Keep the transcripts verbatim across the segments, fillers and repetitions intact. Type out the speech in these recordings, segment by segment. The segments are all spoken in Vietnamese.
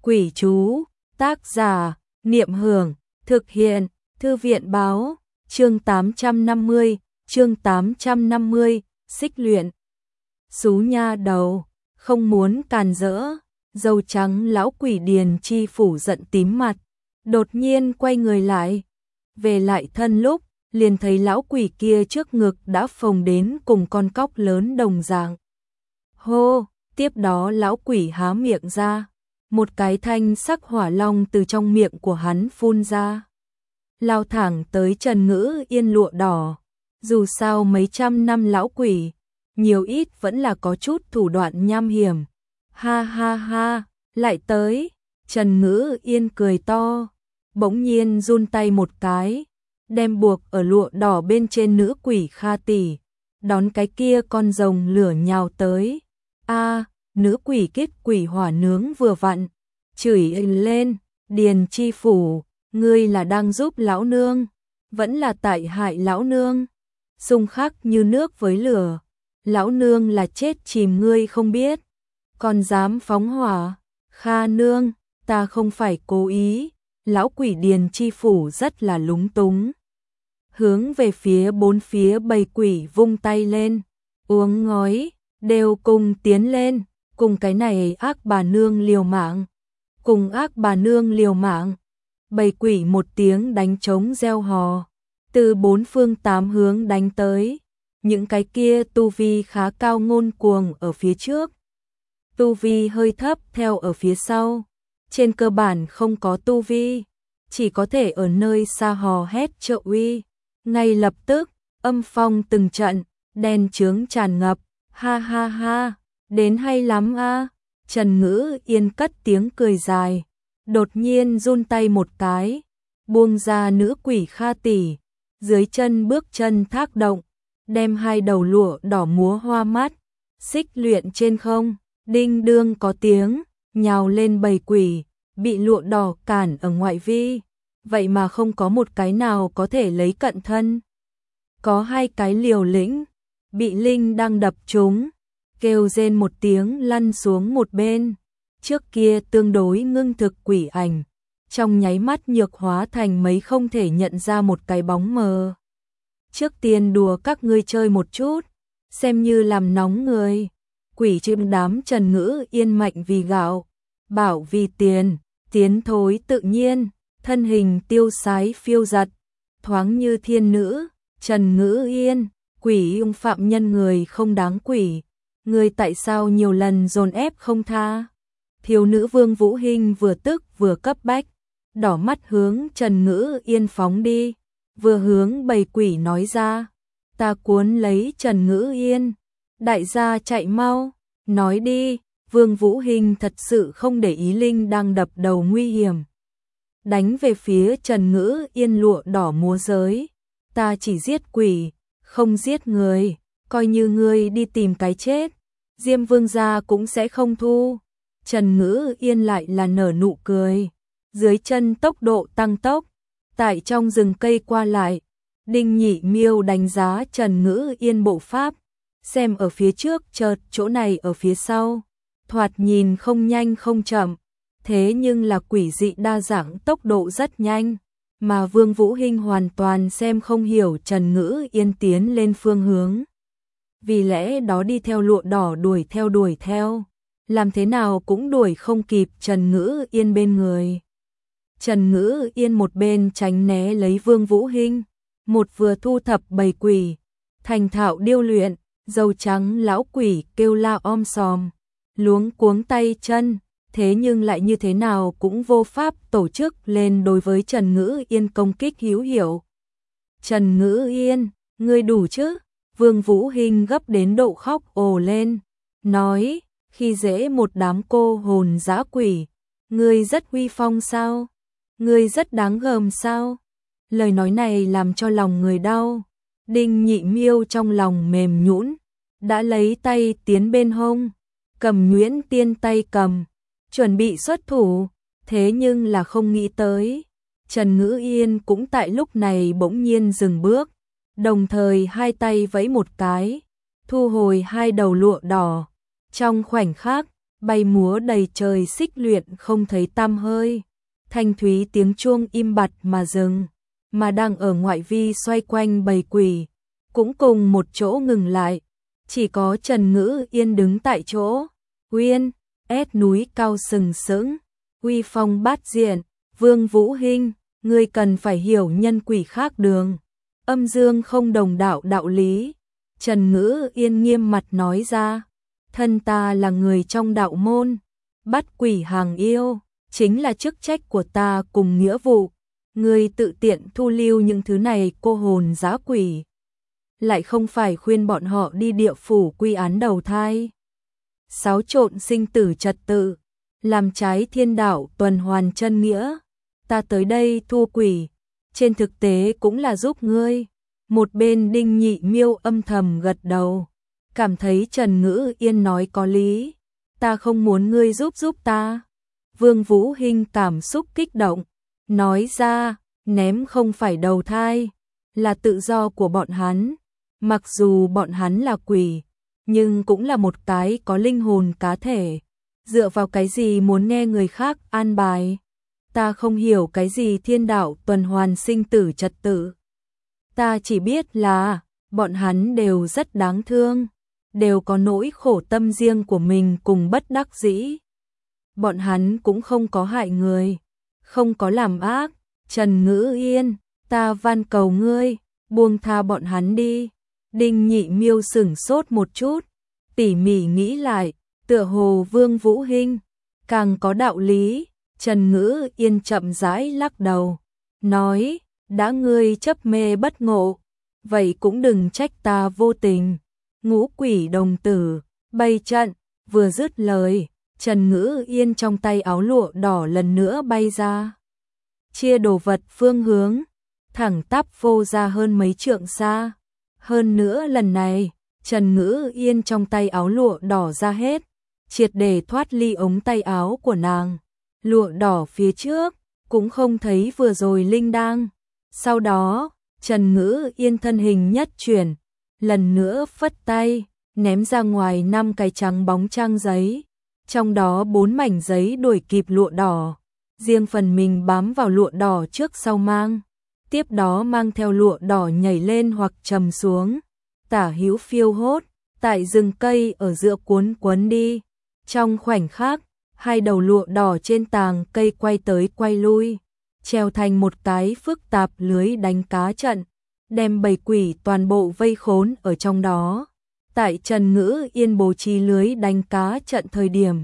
Quỷ chú, tác giả, Niệm Hưởng, thực hiện, Thư viện báo, chương tám trăm năm mươi, chương tám trăm năm mươi, xích luyện. Xú nha đầu, không muốn càn rỡ, dâu trắng lão quỷ Điền Chi Phủ giận tím mặt, đột nhiên quay người lại, về lại thân lúc, liền thấy lão quỷ kia trước ngực đã phồng đến cùng con cóc lớn đồng dạng. Hô, tiếp đó lão quỷ há miệng ra, một cái thanh sắc hỏa long từ trong miệng của hắn phun ra, lao thẳng tới Trần Ngữ Yên lụa đỏ. Dù sao mấy trăm năm lão quỷ, nhiều ít vẫn là có chút thủ đoạn nham hiểm. Ha ha ha, lại tới. Trần Ngữ Yên cười to, bỗng nhiên run tay một cái, đem buộc ở lụa đỏ bên trên nữ quỷ Kha tỷ, đón cái kia con rồng lửa nhào tới. A, nữ quỷ kết quỷ hỏa nướng vừa vặn, chửi lên, Điền Chi Phủ, ngươi là đang giúp lão nương, vẫn là tại hại lão nương. Xung khắc như nước với lửa, lão nương là chết chìm ngươi không biết, còn dám phóng hỏa. Kha nương, ta không phải cố ý. Lão quỷ Điền Chi Phủ rất là lúng túng, hướng về phía bốn phía bầy quỷ vung tay lên, uống ngói, đều cùng tiến lên, cùng cái này ác bà nương liều mạng, cùng ác bà nương liều mạng. Bầy quỷ một tiếng đánh trống reo hò, từ bốn phương tám hướng đánh tới, những cái kia tu vi khá cao ngôn cuồng ở phía trước, tu vi hơi thấp theo ở phía sau, trên cơ bản không có tu vi, chỉ có thể ở nơi xa hò hét trợ uy. Ngay lập tức, âm phong từng trận, đen chướng tràn ngập, ha ha ha, đến hay lắm a. Trần Ngữ Yên cất tiếng cười dài, đột nhiên run tay một cái, buông ra nữ quỷ Kha tỷ, dưới chân bước chân thác động, đem hai đầu lụa đỏ múa hoa mắt, xích luyện trên không, đinh đương có tiếng, nhào lên bầy quỷ, bị lụa đỏ cản ở ngoại vi, vậy mà không có một cái nào có thể lấy cận thân. Có hai cái liều lĩnh, bị linh đang đập trúng, kêu rên một tiếng lăn xuống một bên, trước kia tương đối ngưng thực quỷ ảnh, trong nháy mắt nhược hóa thành mấy không thể nhận ra một cái bóng mờ. Trước tiên đùa các ngươi chơi một chút, xem như làm nóng người. Quỷ chim đám Trần Ngữ Yên mạnh vì gạo, bảo vì tiền, tiến thối tự nhiên, thân hình tiêu sái phiêu giật, thoáng như thiên nữ. Trần Ngữ Yên, quỷ ung phạm nhân người không đáng quỷ, người tại sao nhiều lần dồn ép không tha. Thiếu nữ Vương Vũ Hinh vừa tức vừa cấp bách, đỏ mắt hướng Trần Ngữ Yên phóng đi, vừa hướng bầy quỷ nói ra, ta cuốn lấy Trần Ngữ Yên, đại gia chạy mau, nói đi. Vương Vũ Hinh thật sự không để ý linh đang đập đầu nguy hiểm, đánh về phía Trần Ngữ Yên lụa đỏ múa giới, ta chỉ giết quỷ, không giết người, coi như ngươi đi tìm cái chết, Diêm Vương gia cũng sẽ không thu. Trần Ngữ Yên lại là nở nụ cười, dưới chân tốc độ tăng tốc, tại trong rừng cây qua lại. Đinh Nhị Miêu đánh giá Trần Ngữ Yên bộ pháp, xem ở phía trước chợt chỗ này ở phía sau, thoạt nhìn không nhanh không chậm, thế nhưng là quỷ dị đa dạng, tốc độ rất nhanh, mà Vương Vũ Hinh hoàn toàn xem không hiểu Trần Ngữ Yên tiến lên phương hướng, vì lẽ đó đi theo lụa đỏ đuổi theo đuổi theo, làm thế nào cũng đuổi không kịp Trần Ngữ Yên bên người. Trần Ngữ Yên một bên tránh né lấy Vương Vũ Hinh, một vừa thu thập bầy quỷ, thành thạo điêu luyện. Dâu trắng lão quỷ kêu la om sòm, luống cuống tay chân, thế nhưng lại như thế nào cũng vô pháp tổ chức lên đối với Trần Ngữ Yên công kích hữu hiệu. Trần Ngữ Yên, ngươi đủ chứ? Vương Vũ Hinh gấp đến độ khóc ồ lên, nói, khi dễ một đám cô hồn dã quỷ, ngươi rất uy phong sao? Ngươi rất đáng gờm sao? Lời nói này làm cho lòng người đau. Đinh Nhị Miêu trong lòng mềm nhũn, đã lấy tay tiến bên hông, cầm Nguyễn Tiên tay cầm, chuẩn bị xuất thủ, thế nhưng là không nghĩ tới, Trần Ngữ Yên cũng tại lúc này bỗng nhiên dừng bước, đồng thời hai tay vẫy một cái, thu hồi hai đầu lụa đỏ. Trong khoảnh khắc, bay múa đầy trời xích luyện không thấy tăm hơi. Thanh thúy tiếng chuông im bặt mà dừng, mà đang ở ngoại vi xoay quanh bầy quỷ, cũng cùng một chỗ ngừng lại. Chỉ có Trần Ngữ Yên đứng tại chỗ. Uyên, ép núi cao sừng sững, uy phong bát diện, Vương Vũ Hinh, ngươi cần phải hiểu nhân quỷ khác đường. Âm dương không đồng đạo đạo lý. Trần Ngữ Yên nghiêm mặt nói ra, thân ta là người trong đạo môn, bắt quỷ hàng yêu, chính là chức trách của ta cùng nghĩa vụ. Ngươi tự tiện thu lưu những thứ này cô hồn dã quỷ, lại không phải khuyên bọn họ đi địa phủ quy án đầu thai, xáo trộn sinh tử trật tự, làm trái thiên đạo tuần hoàn chân nghĩa. Ta tới đây thu quỷ, trên thực tế cũng là giúp ngươi. Một bên Đinh Nhị Miêu âm thầm gật đầu, cảm thấy Trần Ngữ Yên nói có lý. Ta không muốn ngươi giúp giúp ta. Vương Vũ Hinh cảm xúc kích động, nói ra, ném không phải đầu thai, là tự do của bọn hắn. Mặc dù bọn hắn là quỷ, nhưng cũng là một cái có linh hồn cá thể. Dựa vào cái gì muốn nghe người khác an bài? Ta không hiểu cái gì thiên đạo tuần hoàn sinh tử trật tự. Ta chỉ biết là, bọn hắn đều rất đáng thương, đều có nỗi khổ tâm riêng của mình cùng bất đắc dĩ. Bọn hắn cũng không có hại người, không có làm ác. Trần Ngữ Yên, ta van cầu ngươi, buông tha bọn hắn đi. Đinh Nhị Miêu sửng sốt một chút, tỉ mỉ nghĩ lại, tựa hồ Vương Vũ Hinh càng có đạo lý. Trần Ngữ Yên chậm rãi lắc đầu, nói, đã ngươi chấp mê bất ngộ, vậy cũng đừng trách ta vô tình. Ngũ quỷ đồng tử, bày trận, vừa dứt lời, Trần Ngữ Yên trong tay áo lụa đỏ lần nữa bay ra. Chia đồ vật phương hướng, thẳng tắp vô ra hơn mấy trượng xa. Hơn nữa lần này, Trần Ngữ Yên trong tay áo lụa đỏ ra hết, triệt để thoát ly ống tay áo của nàng. Lụa đỏ phía trước, cũng không thấy vừa rồi linh đang. Sau đó, Trần Ngữ Yên thân hình nhất chuyển, lần nữa phất tay, ném ra ngoài năm cái trắng bóng trang giấy. Trong đó bốn mảnh giấy đuổi kịp lụa đỏ, riêng phần mình bám vào lụa đỏ trước sau mang. Tiếp đó mang theo lụa đỏ nhảy lên hoặc trầm xuống, tả hữu phiêu hốt, tại rừng cây ở giữa cuốn quấn đi. Trong khoảnh khắc, hai đầu lụa đỏ trên tàng cây quay tới quay lui, treo thành một cái phức tạp lưới đánh cá trận, đem bầy quỷ toàn bộ vây khốn ở trong đó. Tại Trần Ngữ Yên bố trí lưới đánh cá trận thời điểm,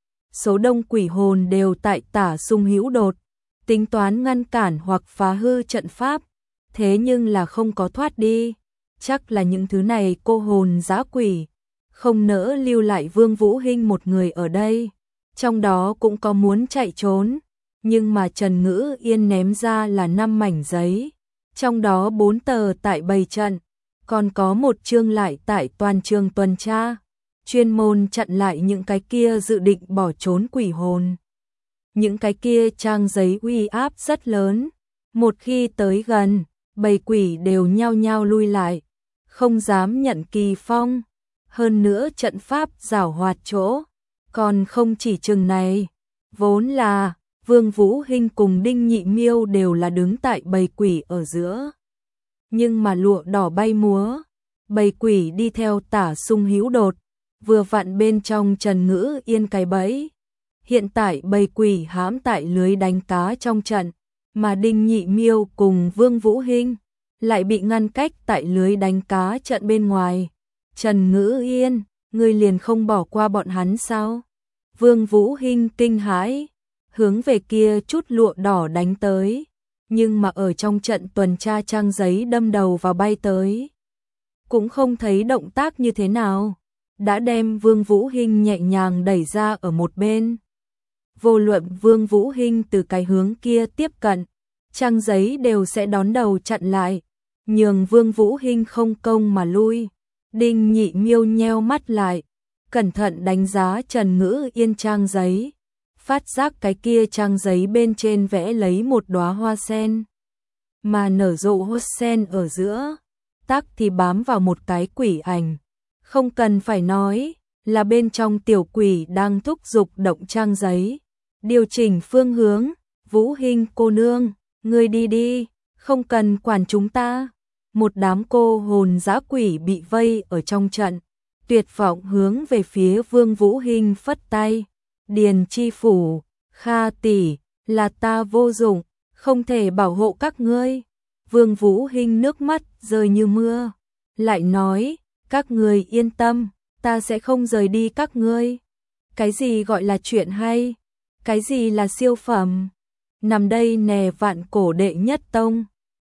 số đông quỷ hồn đều tại tả xung hữu đột, tính toán ngăn cản hoặc phá hư trận pháp, thế nhưng là không có thoát đi. Chắc là những thứ này cô hồn dã quỷ không nỡ lưu lại Vương Vũ Hinh một người ở đây, trong đó cũng có muốn chạy trốn, nhưng mà Trần Ngữ Yên ném ra là năm mảnh giấy, trong đó bốn tờ tại bày trận, còn có một chương lại tại toàn trường tuần tra, chuyên môn chặn lại những cái kia dự định bỏ trốn quỷ hồn. Những cái kia trang giấy uy áp rất lớn, một khi tới gần, bầy quỷ đều nhao nhao lui lại, không dám nhận kỳ phong. Hơn nữa trận pháp giảo hoạt chỗ, còn không chỉ chừng này, vốn là Vương Vũ Hinh cùng Đinh Nhị Miêu đều là đứng tại bầy quỷ ở giữa. Nhưng mà lụa đỏ bay múa, bầy quỷ đi theo tả xung hữu đột, vừa vặn bên trong Trần Ngữ Yên cái bẫy. Hiện tại bầy quỷ hãm tại lưới đánh cá trong trận, mà Đinh Nhị Miêu cùng Vương Vũ Hinh lại bị ngăn cách tại lưới đánh cá trận bên ngoài. Trần Ngữ Yên, ngươi liền không bỏ qua bọn hắn sao? Vương Vũ Hinh kinh hãi, hướng về kia chút lụa đỏ đánh tới, nhưng mà ở trong trận tuần tra trang giấy đâm đầu vào bay tới. Cũng không thấy động tác như thế nào, đã đem Vương Vũ Hinh nhẹ nhàng đẩy ra ở một bên. Vô luận Vương Vũ Hinh từ cái hướng kia tiếp cận, trang giấy đều sẽ đón đầu chặn lại, nhường Vương Vũ Hinh không công mà lui. Đinh Nhị Miêu nheo mắt lại, cẩn thận đánh giá Trần Ngữ Yên trang giấy, phát giác cái kia trang giấy bên trên vẽ lấy một đóa hoa sen, mà nở rộ hoa sen ở giữa, tắc thì bám vào một cái quỷ ảnh. Không cần phải nói, là bên trong tiểu quỷ đang thúc giục động trang giấy. Điều chỉnh phương hướng, Vũ Hinh cô nương, ngươi đi đi, không cần quản chúng ta. Một đám cô hồn dã quỷ bị vây ở trong trận, tuyệt vọng hướng về phía Vương Vũ Hinh phất tay. Điền chi phủ, Kha tỷ, là ta vô dụng, không thể bảo hộ các ngươi. Vương Vũ Hinh nước mắt rơi như mưa, lại nói, các ngươi yên tâm, ta sẽ không rời đi các ngươi. Cái gì gọi là chuyện hay? Cái gì là siêu phẩm? Nằm đây nè vạn cổ đệ nhất tông.